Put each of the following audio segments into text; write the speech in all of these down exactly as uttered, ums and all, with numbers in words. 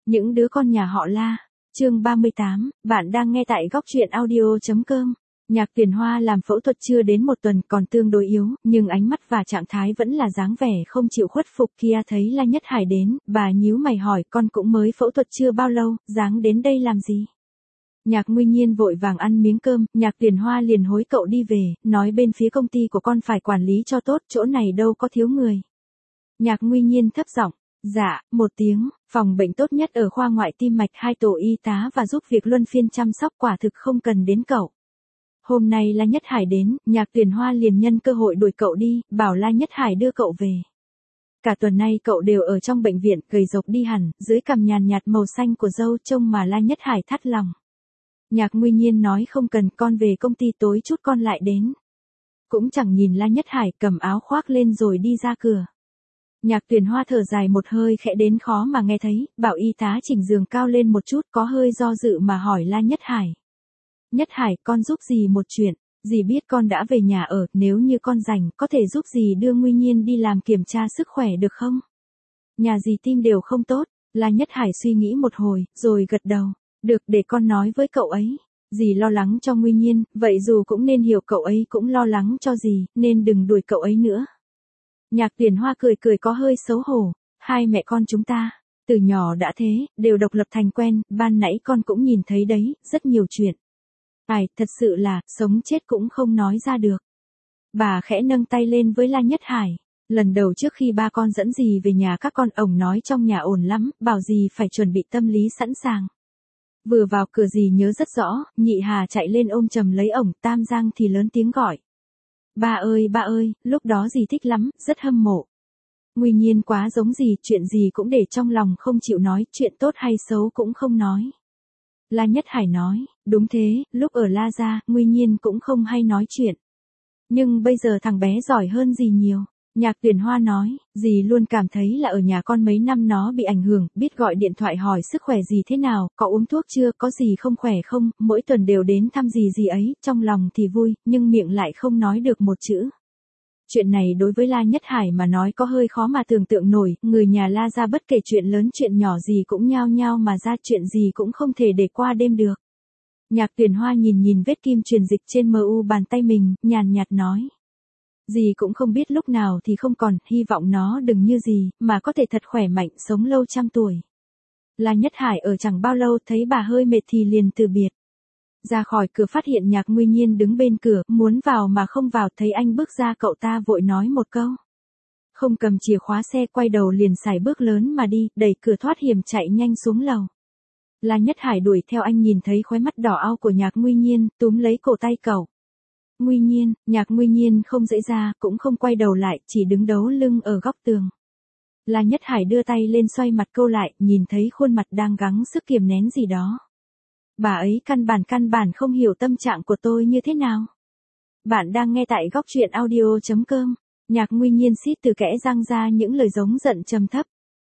Những đứa con nhà họ La. Chương ba mươi tám, bạn đang nghe tại góc truyện audio.com. Nhạc Tiền Hoa làm phẫu thuật chưa đến một tuần còn tương đối yếu, nhưng ánh mắt và trạng thái vẫn là dáng vẻ không chịu khuất phục. Kia thấy La Nhất Hải đến, bà nhíu mày hỏi, con cũng mới phẫu thuật chưa bao lâu, dáng đến đây làm gì? Nhạc Nguy Nhiên vội vàng ăn miếng cơm, Nhạc Tiền Hoa liền hối cậu đi về, nói bên phía công ty của con phải quản lý cho tốt, chỗ này đâu có thiếu người. Nhạc Nguy Nhiên thấp giọng, dạ, một tiếng, phòng bệnh tốt nhất ở khoa ngoại tim mạch, hai tổ y tá và giúp việc luân phiên chăm sóc, quả thực không cần đến cậu. Hôm nay La Nhất Hải đến, Nhạc Tiền Hoa liền nhân cơ hội đuổi cậu đi, bảo La Nhất Hải đưa cậu về. Cả tuần nay cậu đều ở trong bệnh viện, gầy rộc đi hẳn, dưới cằm nhàn nhạt màu xanh của râu trông mà La Nhất Hải thắt lòng. Nhạc Nguy Nhiên nói không cần, con về công ty tối chút con lại đến. Cũng chẳng nhìn La Nhất Hải, cầm áo khoác lên rồi đi ra cửa. Nhạc Tiền Hoa thở dài một hơi khẽ đến khó mà nghe thấy, bảo y tá chỉnh giường cao lên một chút, có hơi do dự mà hỏi La Nhất Hải. Nhất Hải, con giúp dì một chuyện, dì biết con đã về nhà ở, nếu như con rảnh, có thể giúp dì đưa Nguy Nhiên đi làm kiểm tra sức khỏe được không? Nhà dì tim đều không tốt. La Nhất Hải suy nghĩ một hồi, rồi gật đầu. Được, để con nói với cậu ấy. Dì lo lắng cho Nguy Nhiên, vậy dù cũng nên hiểu cậu ấy cũng lo lắng cho dì, nên đừng đuổi cậu ấy nữa. Nhạc Tiền Hoa cười cười có hơi xấu hổ, hai mẹ con chúng ta, từ nhỏ đã thế, đều độc lập thành quen, ban nãy con cũng nhìn thấy đấy, rất nhiều chuyện. Ai, thật sự là, sống chết cũng không nói ra được. Bà khẽ nâng tay lên với La Nhất Hải, lần đầu trước khi ba con dẫn dì về nhà các con, ổng nói trong nhà ổn lắm, bảo dì phải chuẩn bị tâm lý sẵn sàng. Vừa vào cửa dì nhớ rất rõ, Nhị Hà chạy lên ôm chầm lấy ổng, Tam Giang thì lớn tiếng gọi. Ba ơi ba ơi, lúc đó dì thích lắm, rất hâm mộ. Nguy Nhiên quá giống dì, chuyện gì cũng để trong lòng không chịu nói, chuyện tốt hay xấu cũng không nói. La Nhất Hải nói, đúng thế, lúc ở La Gia, Nguy Nhiên cũng không hay nói chuyện. Nhưng bây giờ thằng bé giỏi hơn dì nhiều. Nhạc Tiền Hoa nói, dì luôn cảm thấy là ở nhà con mấy năm nó bị ảnh hưởng, biết gọi điện thoại hỏi sức khỏe dì thế nào, có uống thuốc chưa, có gì không khỏe không, mỗi tuần đều đến thăm dì dì ấy, trong lòng thì vui, nhưng miệng lại không nói được một chữ. Chuyện này đối với La Nhất Hải mà nói có hơi khó mà tưởng tượng nổi, người nhà La Gia bất kể chuyện lớn chuyện nhỏ gì cũng nhao nhao mà ra, chuyện gì cũng không thể để qua đêm được. Nhạc Tiền Hoa nhìn nhìn vết kim truyền dịch trên mờ u bàn tay mình, nhàn nhạt nói. Dì cũng không biết lúc nào thì không còn, hy vọng nó đừng như gì, mà có thể thật khỏe mạnh, sống lâu trăm tuổi. La Nhất Hải ở chẳng bao lâu thấy bà hơi mệt thì liền từ biệt. Ra khỏi cửa phát hiện Nhạc Nguy Nhiên đứng bên cửa, muốn vào mà không vào, thấy anh bước ra cậu ta vội nói một câu. Không cầm chìa khóa xe, quay đầu liền sải bước lớn mà đi, đẩy cửa thoát hiểm chạy nhanh xuống lầu. La Nhất Hải đuổi theo anh, nhìn thấy khóe mắt đỏ ao của Nhạc Nguy Nhiên, túm lấy cổ tay cậu. Nguy Nhiên, Nhạc Nguy Nhiên không dãy ra, cũng không quay đầu lại, chỉ đứng đấu lưng ở góc tường. La Nhất Hải đưa tay lên xoay mặt cô lại, nhìn thấy khuôn mặt đang gắng sức kiềm nén gì đó. Bà ấy căn bản căn bản không hiểu tâm trạng của tôi như thế nào. Bạn đang nghe tại góc truyện audio.com. Nhạc Nguy Nhiên xít từ kẽ răng ra những lời giống giận trầm thấp.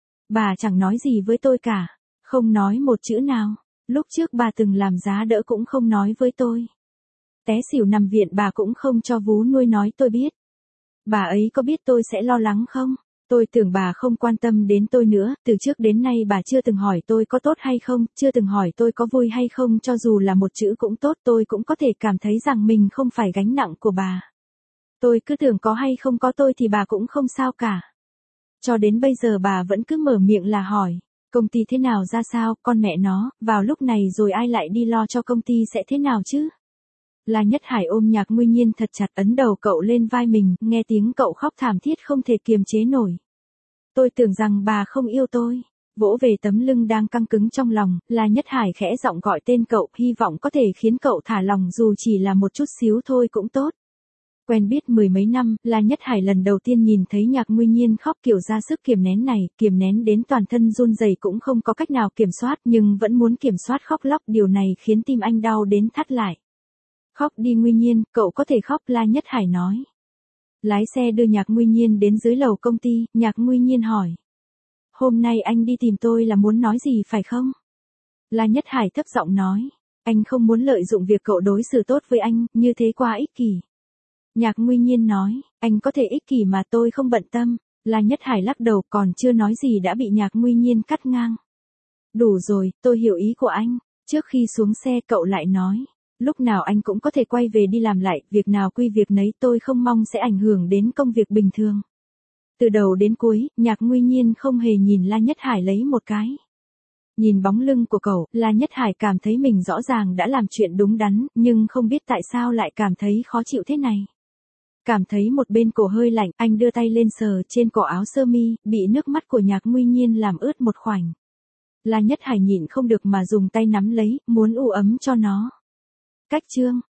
Bà chẳng nói gì với tôi cả, không nói một chữ nào. Lúc trước bà từng làm giá đỡ cũng không nói với tôi. Té xỉu nằm viện bà cũng không cho vú nuôi nói tôi biết. Bà ấy có biết tôi sẽ lo lắng không? Tôi tưởng bà không quan tâm đến tôi nữa, từ trước đến nay bà chưa từng hỏi tôi có tốt hay không, chưa từng hỏi tôi có vui hay không, cho dù là một chữ cũng tốt, tôi cũng có thể cảm thấy rằng mình không phải gánh nặng của bà. Tôi cứ tưởng có hay không có tôi thì bà cũng không sao cả. Cho đến bây giờ bà vẫn cứ mở miệng là hỏi, công ty thế nào ra sao, con mẹ nó, vào lúc này rồi ai lại đi lo cho công ty sẽ thế nào chứ? La Nhất Hải ôm Nhạc Nguy Nhiên thật chặt, ấn đầu cậu lên vai mình, nghe tiếng cậu khóc thảm thiết không thể kiềm chế nổi. Tôi tưởng rằng bà không yêu tôi. Vỗ về tấm lưng đang căng cứng trong lòng, La Nhất Hải khẽ giọng gọi tên cậu, hy vọng có thể khiến cậu thả lòng dù chỉ là một chút xíu thôi cũng tốt. Quen biết mười mấy năm, La Nhất Hải lần đầu tiên nhìn thấy Nhạc Nguy Nhiên khóc kiểu ra sức kiềm nén này, kiềm nén đến toàn thân run rẩy cũng không có cách nào kiểm soát, nhưng vẫn muốn kiểm soát khóc lóc, điều này khiến tim anh đau đến thắt lại. Khóc đi Nguy Nhiên, cậu có thể khóc, La Nhất Hải nói. Lái xe đưa Nhạc Nguy Nhiên đến dưới lầu công ty, Nhạc Nguy Nhiên hỏi. Hôm nay anh đi tìm tôi là muốn nói gì phải không? La Nhất Hải thấp giọng nói. Anh không muốn lợi dụng việc cậu đối xử tốt với anh, như thế quá ích kỷ. Nhạc Nguy Nhiên nói, anh có thể ích kỷ mà tôi không bận tâm. La Nhất Hải lắc đầu, còn chưa nói gì đã bị Nhạc Nguy Nhiên cắt ngang. Đủ rồi, tôi hiểu ý của anh. Trước khi xuống xe cậu lại nói. Lúc nào anh cũng có thể quay về đi làm lại, việc nào quy việc nấy, tôi không mong sẽ ảnh hưởng đến công việc bình thường. Từ đầu đến cuối, Nhạc Nguy Nhiên không hề nhìn La Nhất Hải lấy một cái. Nhìn bóng lưng của cậu, La Nhất Hải cảm thấy mình rõ ràng đã làm chuyện đúng đắn, nhưng không biết tại sao lại cảm thấy khó chịu thế này. Cảm thấy một bên cổ hơi lạnh, anh đưa tay lên sờ trên cổ áo sơ mi, bị nước mắt của Nhạc Nguy Nhiên làm ướt một khoảnh. La Nhất Hải nhịn không được mà dùng tay nắm lấy, muốn u ấm cho nó. Cách chương